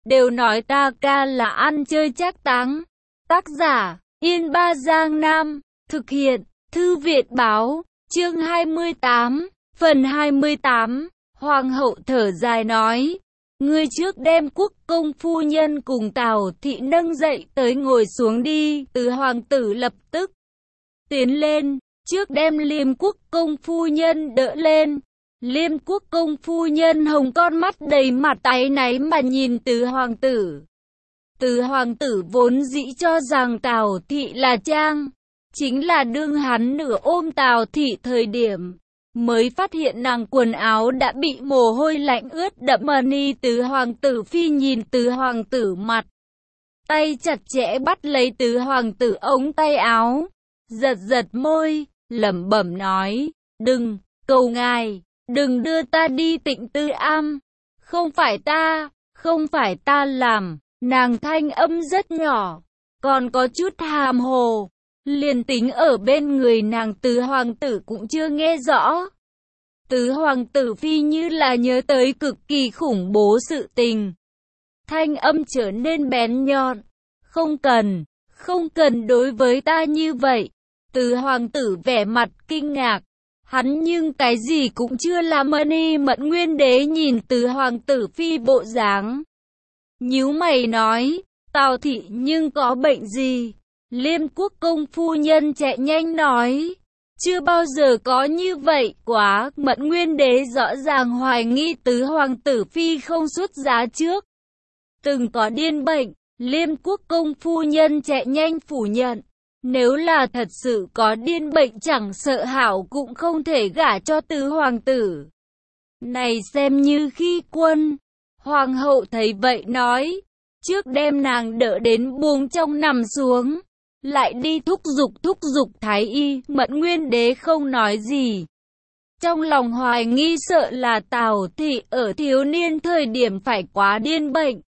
đều nói ta ca là ăn chơi trác táng. Tác giả, Yên Ba Giang Nam, thực hiện, Thư viện báo, chương 28, phần 28, Hoàng hậu thở dài nói, ngươi trước đem quốc công phu nhân cùng Tào thị nâng dậy tới ngồi xuống đi. Từ hoàng tử lập tức tiến lên, trước đem Liêm quốc công phu nhân đỡ lên. Liêm quốc công phu nhân hồng con mắt đầy mặt áy náy mà nhìn Từ hoàng tử. Từ hoàng tử vốn dĩ cho rằng Tào thị là trang, chính là đương hắn nửa ôm Tào thị thời điểm, mới phát hiện nàng quần áo đã bị mồ hôi lạnh ướt đẫm ni. Từ hoàng tử phi nhìn Từ hoàng tử mặt, tay chặt chẽ bắt lấy Từ hoàng tử ống tay áo, giật giật môi, lẩm bẩm nói, đừng, cầu ngài, đừng đưa ta đi Tịnh Tư Am, không phải ta làm. Nàng thanh âm rất nhỏ, còn có chút hàm hồ, liền tính ở bên người nàng Từ hoàng tử cũng chưa nghe rõ. Từ hoàng tử phi như là nhớ tới cực kỳ khủng bố sự tình, thanh âm trở nên bén nhọn, không cần đối với ta như vậy. Từ hoàng tử vẻ mặt kinh ngạc, hắn nhưng cái gì cũng chưa làm. Mẫn Nguyên Đế nhìn Từ hoàng tử phi bộ dáng, nhíu mày nói, Tào thị nhưng có bệnh gì? Liêm quốc công phu nhân chạy nhanh nói, chưa bao giờ có như vậy quá. Mẫn Nguyên Đế rõ ràng hoài nghi Từ hoàng tử phi không xuất giá trước từng có điên bệnh. Liêm quốc công phu nhân chạy nhanh phủ nhận, nếu là thật sự có điên bệnh chẳng sợ hảo cũng không thể gả cho Từ hoàng tử này xem như khi quân. Hoàng hậu thấy vậy nói, trước đem nàng đỡ đến buồng trong nằm xuống, lại đi thúc giục thái y. Mẫn Nguyên Đế không nói gì, trong lòng hoài nghi sợ là Tào thị ở thiếu niên thời điểm phải quá điên bệnh,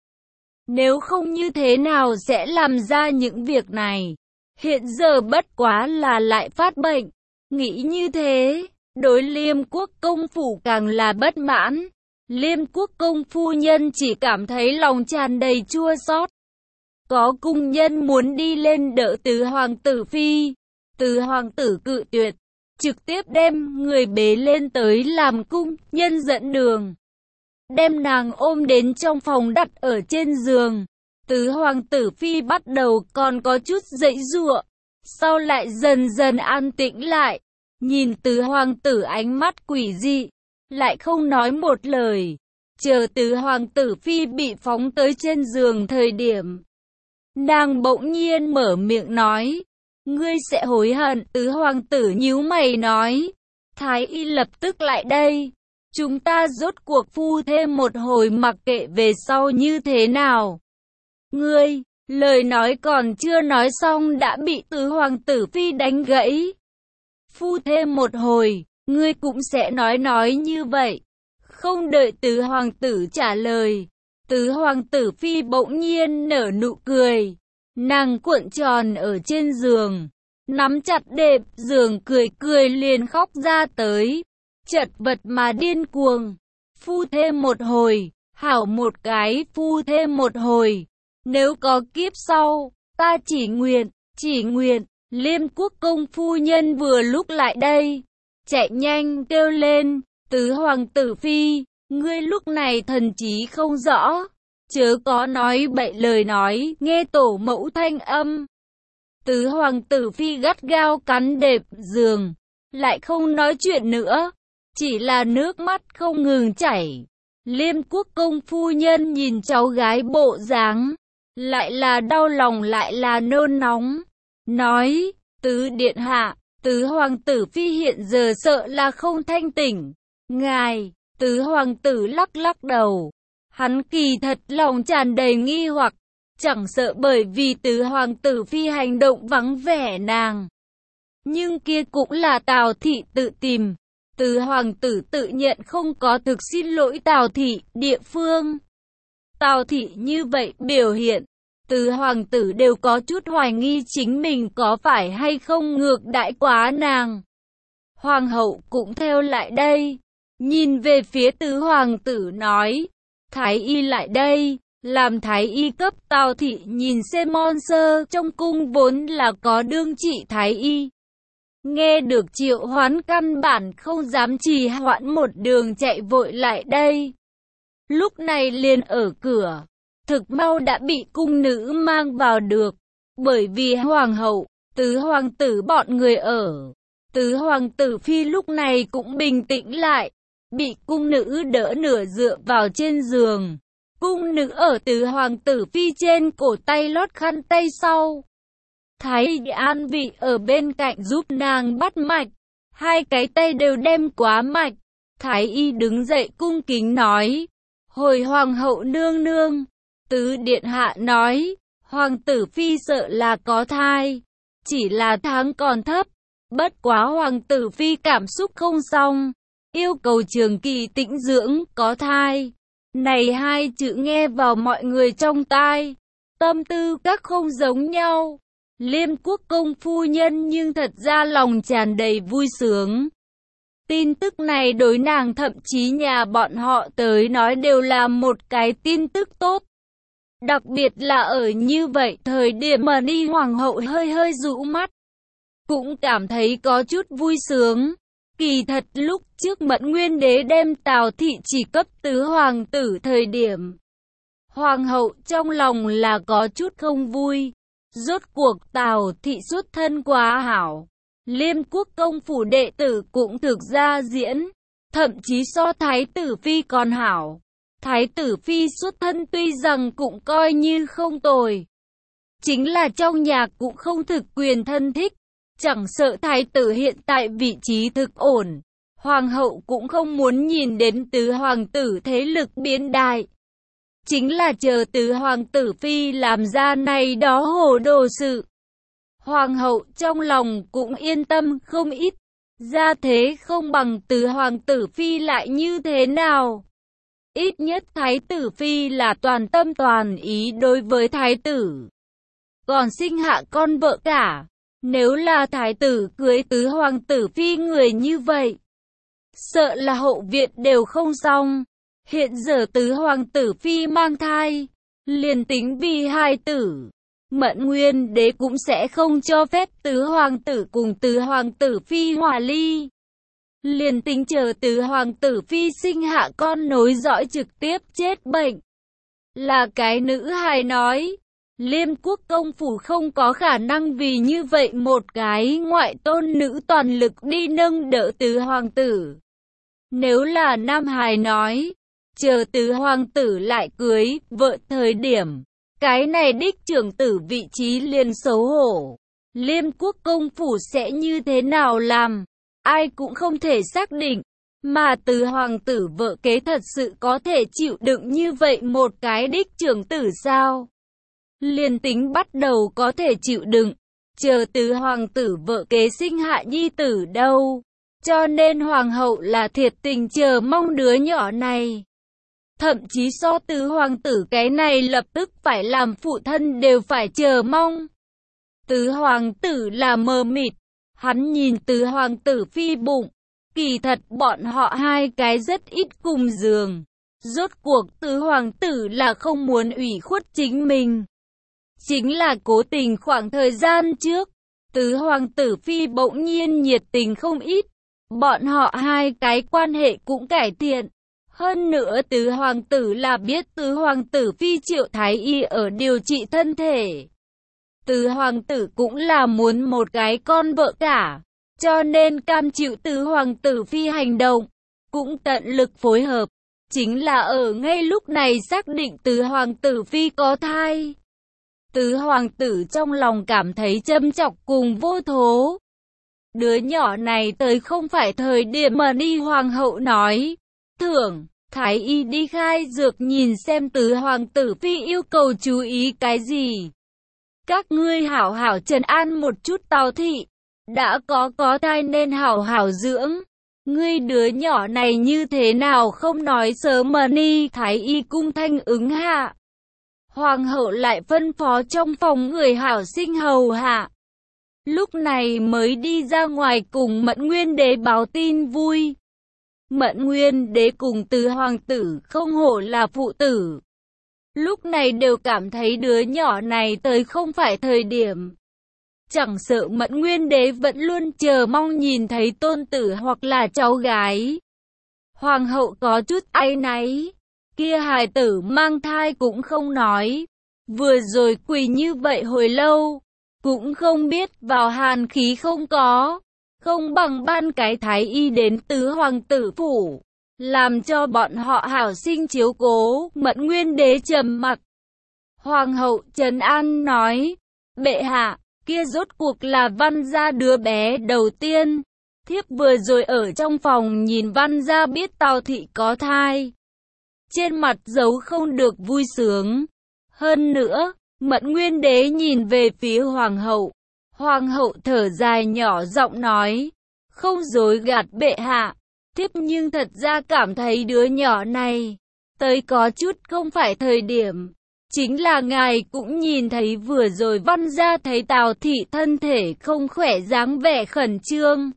nếu không như thế nào sẽ làm ra những việc này. Hiện giờ bất quá là lại phát bệnh. Nghĩ như thế, đối Liêm quốc công phủ càng là bất mãn. Liêm quốc công phu nhân chỉ cảm thấy lòng tràn đầy chua xót. Có cung nhân muốn đi lên đỡ Từ hoàng tử phi, Từ hoàng tử cự tuyệt, trực tiếp đem người bế lên tới làm cung nhân dẫn đường, đem nàng ôm đến trong phòng đặt ở trên giường. Từ hoàng tử phi bắt đầu còn có chút giãy giụa, sau lại dần dần an tĩnh lại, nhìn Từ hoàng tử ánh mắt quỷ dị, lại không nói một lời. Chờ Từ hoàng tử phi bị phóng tới trên giường thời điểm, nàng bỗng nhiên mở miệng nói, ngươi sẽ hối hận. Từ hoàng tử nhíu mày nói, thái y lập tức lại đây, chúng ta rốt cuộc phu thêm một hồi mặc kệ về sau như thế nào. Ngươi, lời nói còn chưa nói xong đã bị Từ hoàng tử phi đánh gãy. Phu thêm một hồi, ngươi cũng sẽ nói như vậy. Không đợi Từ hoàng tử trả lời, Từ hoàng tử phi bỗng nhiên nở nụ cười. Nàng cuộn tròn ở trên giường, nắm chặt đệm giường cười liền khóc ra tới, chật vật mà điên cuồng. Phu thêm một hồi, hảo một cái phu thêm một hồi. Nếu có kiếp sau, ta chỉ nguyện. Liêm quốc công phu nhân vừa lúc lại đây, chạy nhanh kêu lên, Từ hoàng tử phi, ngươi lúc này thần trí không rõ, chớ có nói bậy lời nói, nghe tổ mẫu thanh âm. Từ hoàng tử phi gắt gao cắn đệm giường, lại không nói chuyện nữa, chỉ là nước mắt không ngừng chảy. Liêm quốc công phu nhân nhìn cháu gái bộ dáng, lại là đau lòng lại là nôn nóng, nói, Tứ điện hạ, Tứ hoàng tử phi hiện giờ sợ là không thanh tỉnh. Ngài, Tứ hoàng tử lắc đầu, hắn kỳ thật lòng tràn đầy nghi hoặc, chẳng sợ bởi vì Tứ hoàng tử phi hành động vắng vẻ nàng, nhưng kia cũng là Tào thị tự tìm. Tứ hoàng tử tự nhận không có thực xin lỗi Tào thị địa phương. Tào thị như vậy biểu hiện, Tứ hoàng tử đều có chút hoài nghi chính mình có phải hay không ngược đãi quá nàng. Hoàng hậu cũng theo lại đây, nhìn về phía Tứ hoàng tử nói, thái y lại đây. làm thái y cấp. Tào thị nhìn xem môn sơ trong cung vốn là có đương trị thái y. Nghe được triệu hoán căn bản không dám trì hoãn, một đường chạy vội lại đây. Lúc này liền ở cửa, thực mau đã bị cung nữ mang vào được, bởi vì hoàng hậu, tứ hoàng tử bọn người ở. Tứ hoàng tử phi lúc này cũng bình tĩnh lại, bị cung nữ đỡ nửa dựa vào trên giường. Cung nữ ở tứ hoàng tử phi trên cổ tay lót khăn tay sau. Thái y an vị ở bên cạnh giúp nàng bắt mạch, hai cái tay đều đem quá mạch. Thái y đứng dậy cung kính nói, hồi hoàng hậu nương nương, tứ điện hạ nói, hoàng tử phi sợ là có thai, chỉ là tháng còn thấp, bất quá hoàng tử phi cảm xúc không xong, yêu cầu trường kỳ tĩnh dưỡng. Có thai, này hai chữ nghe vào mọi người trong tai, tâm tư các không giống nhau. Liêm quốc công phu nhân nhưng thật ra lòng tràn đầy vui sướng. Tin tức này đối nàng thậm chí nhà bọn họ tới nói đều là một cái tin tức tốt. Đặc biệt là ở như vậy thời điểm mà Ni hoàng hậu hơi hơi dụ mắt, cũng cảm thấy có chút vui sướng. Kỳ thật lúc trước Mẫn Nguyên đế đem Tào thị chỉ cấp tứ hoàng tử thời điểm, hoàng hậu trong lòng là có chút không vui. Rốt cuộc Tào thị xuất thân quá hảo, Liêm quốc công phủ đệ tử cũng thực ra diễn, thậm chí so thái tử phi còn hảo. Thái tử phi xuất thân tuy rằng cũng coi như không tồi, chính là trong nhà cũng không thực quyền thân thích. Chẳng sợ thái tử hiện tại vị trí thực ổn, hoàng hậu cũng không muốn nhìn đến tứ hoàng tử thế lực biến đại. Chính là chờ tứ hoàng tử phi làm ra này đó hồ đồ sự, hoàng hậu trong lòng cũng yên tâm không ít. Ra thế không bằng tứ hoàng tử phi lại như thế nào? Ít nhất thái tử phi là toàn tâm toàn ý đối với thái tử, còn sinh hạ con vợ cả. Nếu là thái tử cưới tứ hoàng tử phi người như vậy, sợ là hậu viện đều không xong. Hiện giờ tứ hoàng tử phi mang thai, liền tính vì hài tử, Mẫn Nguyên đế cũng sẽ không cho phép tứ hoàng tử cùng tứ hoàng tử phi hòa ly. Liền tính chờ tứ hoàng tử phi sinh hạ con nối dõi trực tiếp chết bệnh, là cái nữ hài nói, Liêm quốc công phủ không có khả năng vì như vậy một cái ngoại tôn nữ toàn lực đi nâng đỡ tứ hoàng tử. Nếu là nam hài nói, chờ tứ hoàng tử lại cưới vợ thời điểm, cái này đích trưởng tử vị trí liền xấu hổ. Liêm quốc công phủ sẽ như thế nào làm, ai cũng không thể xác định. Mà tứ hoàng tử vợ kế thật sự có thể chịu đựng như vậy một cái đích trưởng tử sao? Liền tính bắt đầu có thể chịu đựng, chờ tứ hoàng tử vợ kế sinh hạ nhi tử đâu. Cho nên hoàng hậu là thiệt tình chờ mong đứa nhỏ này. Thậm chí so tứ hoàng tử cái này lập tức phải làm phụ thân đều phải chờ mong. Tứ hoàng tử là mờ mịt, hắn nhìn tứ hoàng tử phi bụng. Kỳ thật bọn họ hai cái rất ít cùng giường. Rốt cuộc tứ hoàng tử là không muốn ủy khuất chính mình. Chính là cố tình khoảng thời gian trước, tứ hoàng tử phi bỗng nhiên nhiệt tình không ít. Bọn họ hai cái quan hệ cũng cải thiện. Hơn nữa tứ hoàng tử là biết tứ hoàng tử phi triệu thái y ở điều trị thân thể. Tứ hoàng tử cũng là muốn một cái con vợ cả, cho nên cam chịu tứ hoàng tử phi hành động, cũng tận lực phối hợp. Chính là ở ngay lúc này xác định tứ hoàng tử phi có thai. Tứ hoàng tử trong lòng cảm thấy châm chọc cùng vô thố. Đứa nhỏ này tới không phải thời điểm mà Ni hoàng hậu nói. Thưởng, thái y đi khai dược nhìn xem tứ hoàng tử phi yêu cầu chú ý cái gì. Các ngươi hảo hảo trấn an một chút Tào thị. Đã có thai nên hảo hảo dưỡng. Ngươi đứa nhỏ này như thế nào không nói sớm mà Ni thái y cung thanh ứng hạ. Hoàng hậu lại phân phó trong phòng người hảo sinh hầu hạ. Lúc này mới đi ra ngoài cùng Mẫn Nguyên đế báo tin vui. Mẫn Nguyên đế cùng tứ hoàng tử không hổ là phụ tử. lúc này đều cảm thấy đứa nhỏ này tới không phải thời điểm. Chẳng sợ Mẫn Nguyên Đế vẫn luôn chờ mong nhìn thấy tôn tử hoặc là cháu gái. Hoàng hậu có chút áy náy, kia hài tử mang thai cũng không nói, vừa rồi quỳ như vậy hồi lâu, cũng không biết vào hàn khí không có, không bằng ban cái thái y đến tứ hoàng tử phủ, làm cho bọn họ hảo sinh chiếu cố. Mẫn Nguyên Đế trầm mặc. Hoàng hậu trấn an nói, bệ hạ, kia rốt cuộc là Văn gia đứa bé đầu tiên. Thiếp vừa rồi ở trong phòng nhìn Văn gia biết Tào thị có thai, trên mặt giấu không được vui sướng. Hơn nữa, Mẫn Nguyên Đế nhìn về phía hoàng hậu. Hoàng hậu thở dài nhỏ giọng nói, không dối gạt bệ hạ, thiếp nhưng thật ra cảm thấy đứa nhỏ này tới có chút không phải thời điểm. Chính là ngài cũng nhìn thấy vừa rồi Văn gia thấy Tào thị thân thể không khỏe, dáng vẻ khẩn trương,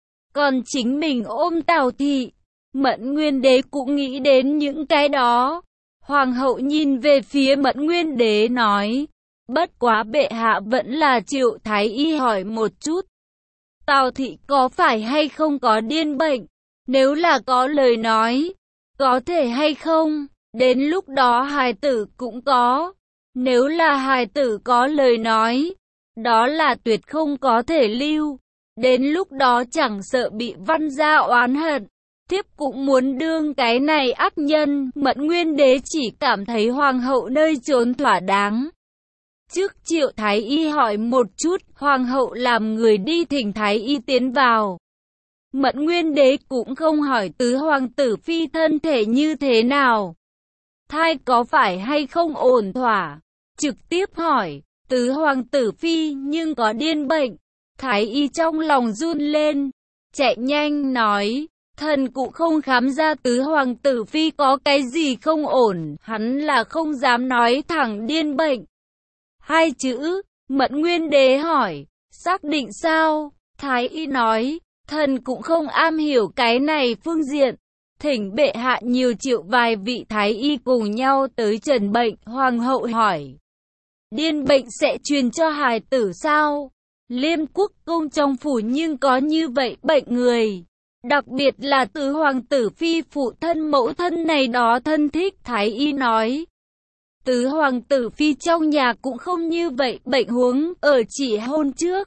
còn chính mình ôm Tào thị. Mẫn Nguyên Đế cũng nghĩ đến những cái đó. Hoàng hậu nhìn về phía Mẫn Nguyên Đế nói, bất quá bệ hạ vẫn là triệu thái y hỏi một chút, Tào thị có phải hay không có điên bệnh? Nếu là có lời nói, có thể hay không? Đến lúc đó hài tử cũng có. Nếu là hài tử có lời nói, đó là tuyệt không có thể lưu. Đến lúc đó chẳng sợ bị Văn gia oán hận, thiếp cũng muốn đương cái này ác nhân. Mẫn Nguyên Đế chỉ cảm thấy hoàng hậu nơi trốn thỏa đáng. Trước triệu thái y hỏi một chút, hoàng hậu làm người đi thỉnh thái y tiến vào. Mẫn Nguyên Đế cũng không hỏi tứ hoàng tử phi thân thể như thế nào, thai có phải hay không ổn thỏa, trực tiếp hỏi, tứ hoàng tử phi nhưng có điên bệnh. Thái y trong lòng run lên, chạy nhanh nói, thần cũng không khám ra tứ hoàng tử phi có cái gì không ổn, hắn là không dám nói thẳng điên bệnh. Hai chữ. Mẫn Nguyên Đế hỏi, xác định sao? Thái y nói, thần cũng không am hiểu cái này phương diện, thỉnh bệ hạ nhiều triệu vài vị thái y cùng nhau tới trần bệnh. Hoàng hậu hỏi, điên bệnh sẽ truyền cho hài tử sao? Liêm quốc công trong phủ nhưng có như vậy bệnh người, đặc biệt là tứ hoàng tử phi phụ thân mẫu thân này đó thân thích. Thái y nói, tứ hoàng tử phi trong nhà cũng không như vậy bệnh huống, ở chỉ hôn trước.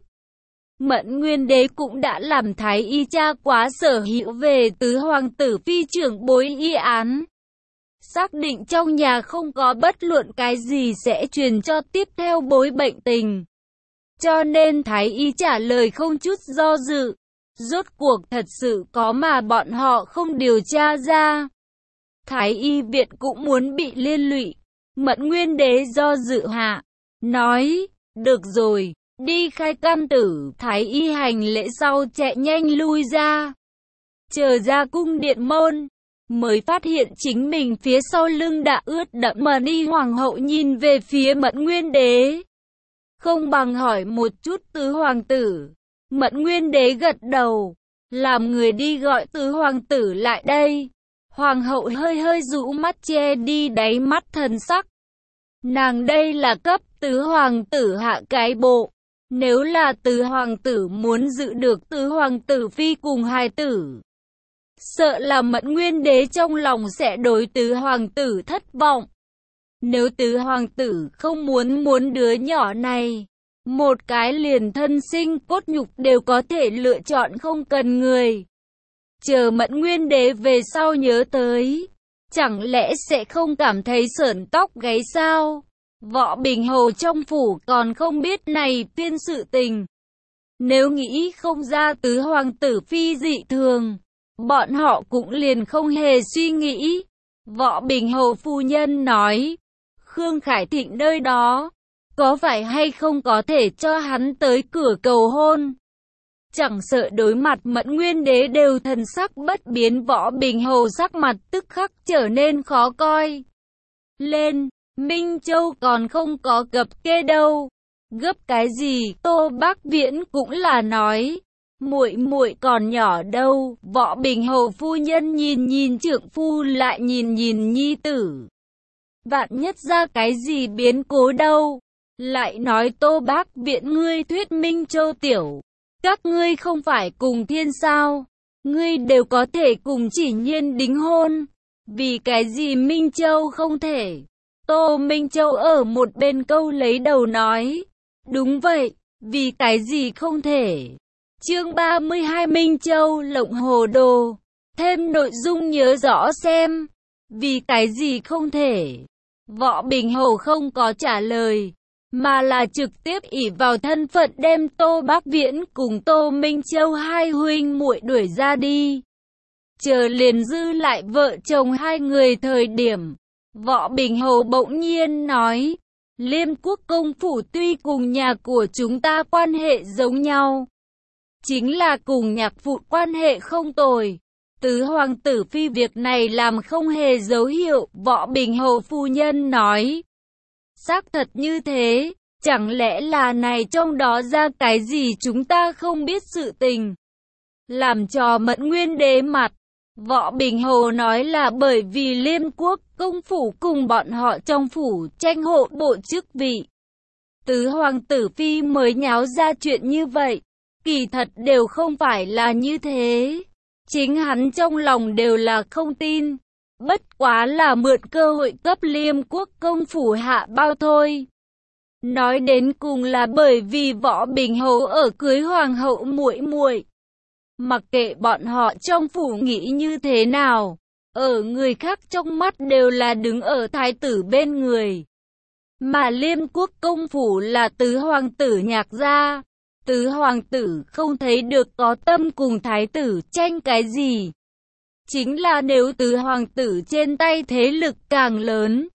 Mẫn Nguyên Đế cũng đã làm thái y tra quá sở hữu về tứ hoàng tử phi trưởng bối y án, xác định trong nhà không có bất luận cái gì sẽ truyền cho tiếp theo bối bệnh tình. Cho nên thái y trả lời không chút do dự. Rốt cuộc thật sự có mà bọn họ không điều tra ra. Thái y viện cũng muốn bị liên lụy. Mẫn Nguyên Đế do dự hạ, nói, được rồi, đi khai căn tử. Thái y hành lễ sau chạy nhanh lui ra. Chờ ra cung điện môn, mới phát hiện chính mình phía sau lưng đã ướt đẫm mà đi. Hoàng hậu nhìn về phía Mẫn Nguyên Đế, không bằng hỏi một chút tứ hoàng tử. Mẫn Nguyên Đế gật đầu, làm người đi gọi tứ hoàng tử lại đây. Hoàng hậu hơi hơi rũ mắt che đi đáy mắt thần sắc. Nàng đây là cấp tứ hoàng tử hạ cái bộ. Nếu là tứ hoàng tử muốn giữ được tứ hoàng tử phi cùng hài tử, sợ là Mẫn Nguyên Đế trong lòng sẽ đối tứ hoàng tử thất vọng. Nếu tứ hoàng tử không muốn đứa nhỏ này, một cái liền thân sinh cốt nhục đều có thể lựa chọn không cần người. Chờ Mẫn Nguyên Đế về sau nhớ tới, chẳng lẽ sẽ không cảm thấy sởn tóc gáy sao? Võ Bình Hầu trong phủ còn không biết này tiên sự tình. Nếu nghĩ không ra tứ hoàng tử phi dị thường, bọn họ cũng liền không hề suy nghĩ. Võ Bình Hầu phu nhân nói, Khương Khải Thịnh nơi đó, có phải hay không có thể cho hắn tới cửa cầu hôn? Chẳng sợ đối mặt Mẫn Nguyên Đế đều thần sắc bất biến. Võ Bình Hầu sắc mặt tức khắc trở nên khó coi lên. Minh Châu còn không có cập kê đâu, gấp cái gì? Tô Bác Viễn cũng là nói, muội muội còn nhỏ đâu. Võ Bình Hầu phu nhân nhìn trượng phu lại nhìn nhi tử, Vạn nhất ra cái gì biến cố đâu. Lại nói Tô Bác Viện ngươi thuyết Minh Châu Tiểu. Các ngươi không phải cùng thiên sao. Ngươi đều có thể cùng Chỉ Nhiên đính hôn. Vì cái gì Minh Châu không thể? Tô Minh Châu ở một bên câu lấy đầu nói. Đúng vậy, vì cái gì không thể? Chương 32 Minh Châu lộng hồ đồ. Thêm nội dung nhớ rõ xem. Vì cái gì không thể? Võ Bình Hầu không có trả lời, mà là trực tiếp ỷ vào thân phận đem Tô Bác Viễn cùng Tô Minh Châu hai huynh muội đuổi ra đi. Chờ liền dư lại vợ chồng hai người thời điểm, Võ Bình Hầu bỗng nhiên nói, Liêm Quốc công phủ tuy cùng nhà của chúng ta quan hệ giống nhau, chính là cùng nhạc phụ quan hệ không tồi. Tứ hoàng tử phi việc này làm không hề dấu hiệu, Võ Bình Hầu phu nhân nói. Xác thật như thế, chẳng lẽ là này trong đó ra cái gì chúng ta không biết sự tình. Làm cho Mẫn Nguyên Đế mặt, Võ Bình Hầu nói là bởi vì Liêm Quốc công phủ cùng bọn họ trong phủ tranh hộ bộ chức vị. Tứ hoàng tử phi mới nháo ra chuyện như vậy, kỳ thật đều không phải là như thế. Chính hắn trong lòng đều là không tin, bất quá là mượn cơ hội cấp Liêm Quốc công phủ hạ bao thôi. Nói đến cùng là bởi vì Võ Bình Hầu ở cưới hoàng hậu muội muội. Mặc kệ bọn họ trong phủ nghĩ như thế nào, ở người khác trong mắt đều là đứng ở thái tử bên người. Mà Liêm Quốc công phủ là tứ hoàng tử nhạc gia. Tứ hoàng tử không thấy được có tâm cùng thái tử tranh cái gì. Chính là nếu tứ hoàng tử trên tay thế lực càng lớn,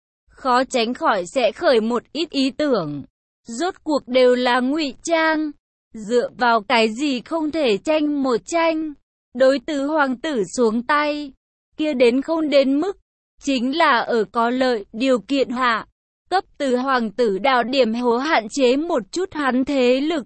khó tránh khỏi sẽ khởi một ít ý tưởng. Rốt cuộc đều là ngụy trang, dựa vào cái gì không thể tranh một tranh. Đối tứ hoàng tử xuống tay, kia đến không đến mức, chính là ở có lợi điều kiện hạ, cấp tứ hoàng tử đào điểm hố hạn chế một chút hắn thế lực.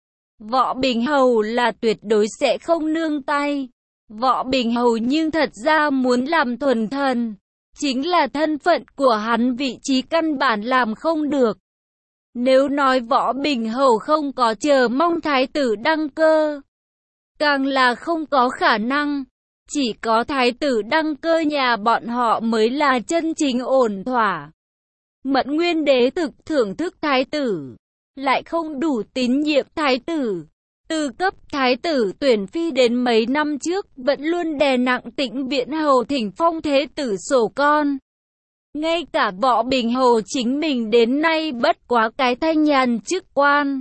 Võ Bình Hầu là tuyệt đối sẽ không nương tay. Võ Bình Hầu nhưng thật ra muốn làm thuần thần, chính là thân phận của hắn vị trí căn bản làm không được. Nếu nói Võ Bình Hầu không có chờ mong thái tử đăng cơ, càng là không có khả năng. Chỉ có thái tử đăng cơ nhà bọn họ mới là chân chính ổn thỏa. Mẫn Nguyên Đế thực thưởng thức thái tử, lại không đủ tín nhiệm thái tử. Từ cấp thái tử tuyển phi đến mấy năm trước vẫn luôn đè nặng Tĩnh Viễn Hầu thỉnh phong thế tử sổ con. Ngay cả Võ Bình Hầu chính mình đến nay bất quá cái thanh nhàn chức quan.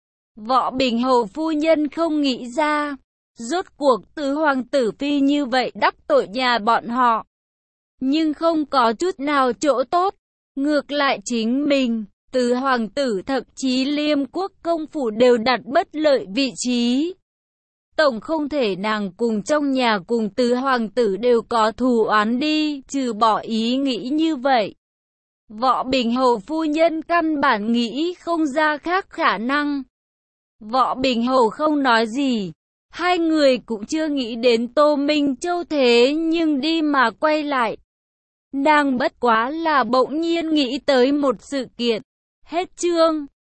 Võ Bình Hầu phu nhân không nghĩ ra, rốt cuộc tứ hoàng tử phi như vậy đắc tội nhà bọn họ. Nhưng không có chút nào chỗ tốt, ngược lại chính mình. Tứ hoàng tử thậm chí Liêm Quốc công phủ đều đặt bất lợi vị trí. Tổng không thể nàng cùng trong nhà cùng tứ hoàng tử đều có thù oán đi, trừ bỏ ý nghĩ như vậy. Võ Bình Hầu phu nhân căn bản nghĩ không ra khác khả năng. Võ Bình Hầu không nói gì, hai người cũng chưa nghĩ đến Tô Minh Châu thế nhưng đi mà quay lại. Nàng bất quá là bỗng nhiên nghĩ tới một sự kiện. Hết chương.